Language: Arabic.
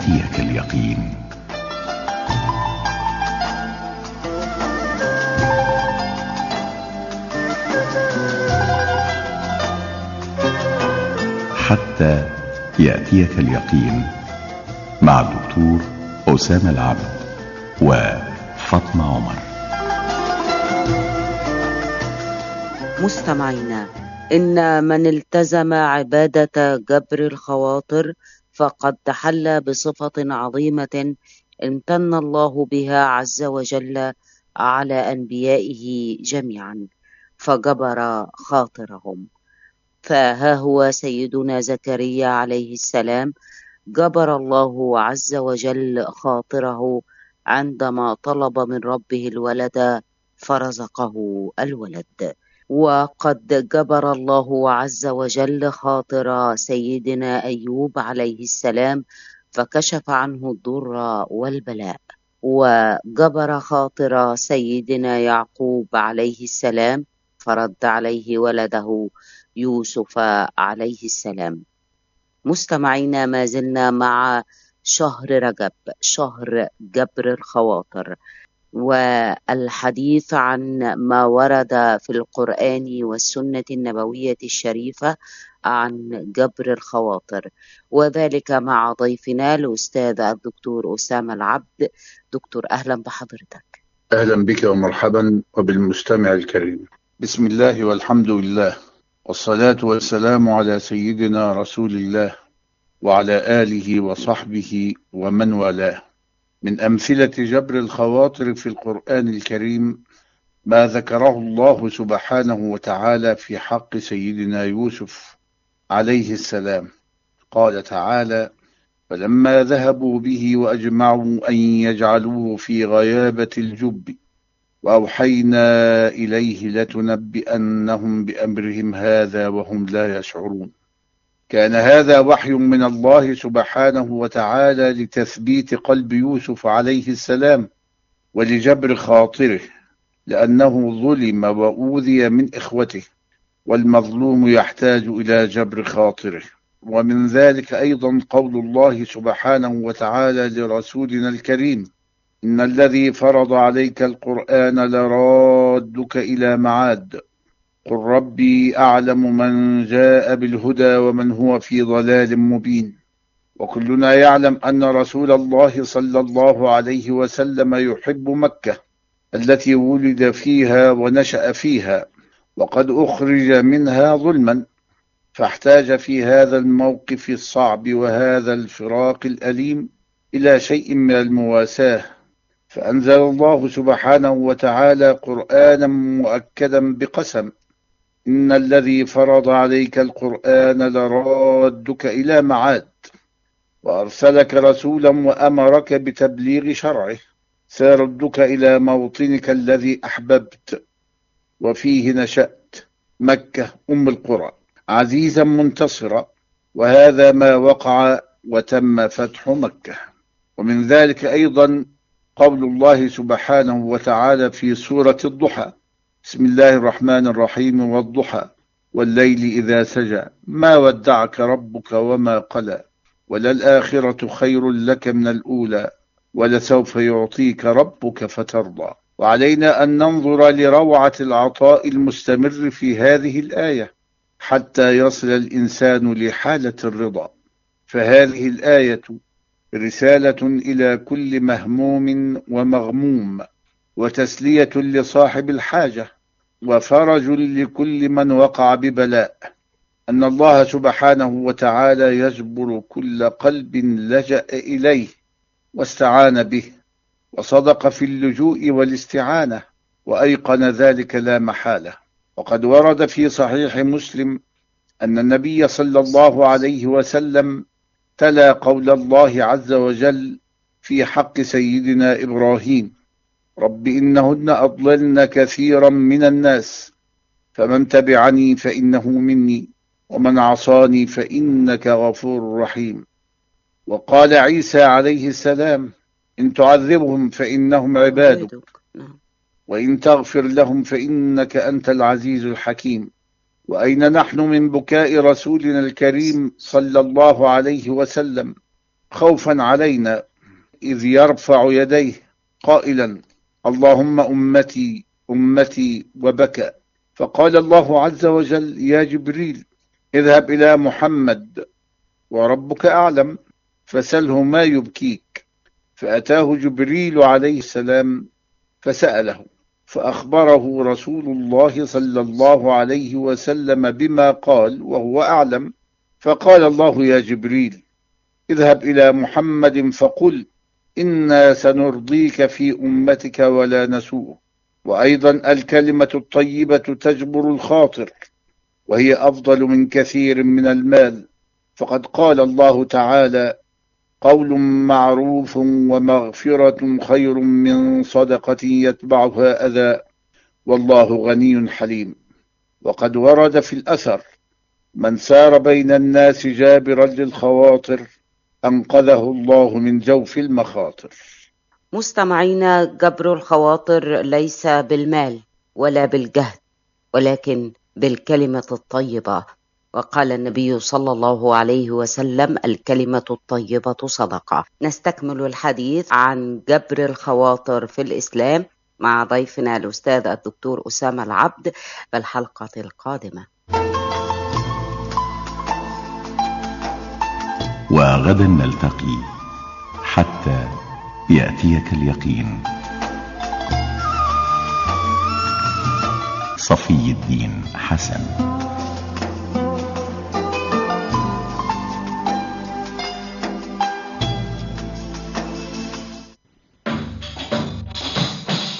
يأتيك اليقين. حتى يأتيك اليقين مع الدكتور أسامة العبد وفاطمة عمر. مستمعينا، إن من التزم عبادة جبر الخواطر فقد تحلى بصفة عظيمة امتن الله بها عز وجل على أنبيائه جميعا، فجبر خاطرهم. فها هو سيدنا زكريا عليه السلام جبر الله عز وجل خاطره عندما طلب من ربه الولد فرزقه الولد. وقد جبر الله عز وجل خاطر سيدنا أيوب عليه السلام فكشف عنه الضر والبلاء. وجبر خاطر سيدنا يعقوب عليه السلام فرد عليه ولده يوسف عليه السلام. مستمعينا، ما زلنا مع شهر رجب، شهر جبر الخواطر، والحديث عن ما ورد في القرآن والسنة النبوية الشريفة عن جبر الخواطر، وذلك مع ضيفنا الأستاذ الدكتور أسامة العبد. دكتور، أهلا بحضرتك. أهلا بك ومرحبا وبالمستمع الكريم. بسم الله والحمد لله، والصلاة والسلام على سيدنا رسول الله وعلى آله وصحبه ومن والاه. من أمثلة جبر الخواطر في القرآن الكريم ما ذكره الله سبحانه وتعالى في حق سيدنا يوسف عليه السلام. قال تعالى: فلما ذهبوا به وأجمعوا أن يجعلوه في غيابة الجب وأوحينا إليه لتنبئنهم بأمرهم هذا وهم لا يشعرون. كان هذا وحي من الله سبحانه وتعالى لتثبيت قلب يوسف عليه السلام ولجبر خاطره، لأنه ظلم وأوذي من إخوته، والمظلوم يحتاج إلى جبر خاطره. ومن ذلك أيضا قول الله سبحانه وتعالى لرسولنا الكريم: إن الذي فرض عليك القرآن لرادك إلى معاد، قل ربي أعلم من جاء بالهدى ومن هو في ضلال مبين. وكلنا يعلم أن رسول الله صلى الله عليه وسلم يحب مكة التي ولد فيها ونشأ فيها، وقد أخرج منها ظلما، فاحتاج في هذا الموقف الصعب وهذا الفراق الأليم إلى شيء من المواساة، فأنزل الله سبحانه وتعالى قرآنا مؤكدا بقسم: إن الذي فرض عليك القرآن لرادك إلى معاد، وأرسلك رسولا وأمرك بتبليغ شرعه، سيردك إلى موطنك الذي أحببت وفيه نشأت، مكة أم القرى، عزيزا منتصرا. وهذا ما وقع وتم فتح مكة. ومن ذلك أيضا قول الله سبحانه وتعالى في سورة الضحى: بسم الله الرحمن الرحيم: والضحى والليل إذا سجى ما ودعك ربك وما قلى وللآخرة خير لك من الأولى ولسوف يعطيك ربك فترضى. وعلينا أن ننظر لروعة العطاء المستمر في هذه الآية حتى يصل الإنسان لحالة الرضا. فهذه الآية رسالة إلى كل مهموم ومغموم، وتسلية لصاحب الحاجة، وفرج لكل من وقع ببلاء، أن الله سبحانه وتعالى يجبر كل قلب لجأ إليه واستعان به، وصدق في اللجوء والاستعانة، وأيقن ذلك لا محالة. وقد ورد في صحيح مسلم أن النبي صلى الله عليه وسلم تلا قول الله عز وجل في حق سيدنا إبراهيم: رب إنهن أضللن كثيرا من الناس، فمن تبعني فإنه مني ومن عصاني فإنك غفور رحيم. وقال عيسى عليه السلام: إن تعذبهم فإنهم عبادك، وإن تغفر لهم فإنك أنت العزيز الحكيم. وأين نحن من بكاء رسولنا الكريم صلى الله عليه وسلم خوفا علينا، إذ يرفع يديه قائلا: اللهم أمتي أمتي، وبكى. فقال الله عز وجل: يا جبريل، اذهب إلى محمد وربك أعلم فسله ما يبكيك. فأتاه جبريل عليه السلام فسأله، فأخبره رسول الله صلى الله عليه وسلم بما قال وهو أعلم. فقال الله: يا جبريل، اذهب إلى محمد فقل: إنا سنرضيك في أمتك ولا نسوء. وأيضا الكلمة الطيبة تجبر الخاطر، وهي أفضل من كثير من المال. فقد قال الله تعالى: قول معروف ومغفرة خير من صدقة يتبعها أذى، والله غني حليم. وقد ورد في الأثر: من سار بين الناس جابرا للخواطر أنقذه الله من جوف المخاطر. مستمعينا، جبر الخواطر ليس بالمال ولا بالجهد، ولكن بالكلمة الطيبة. وقال النبي صلى الله عليه وسلم: الكلمة الطيبة صدقة. نستكمل الحديث عن جبر الخواطر في الإسلام مع ضيفنا الأستاذ الدكتور أسامة العبد في الحلقة القادمة. وغدا نلتقي حتى يأتيك اليقين. صفي الدين حسن.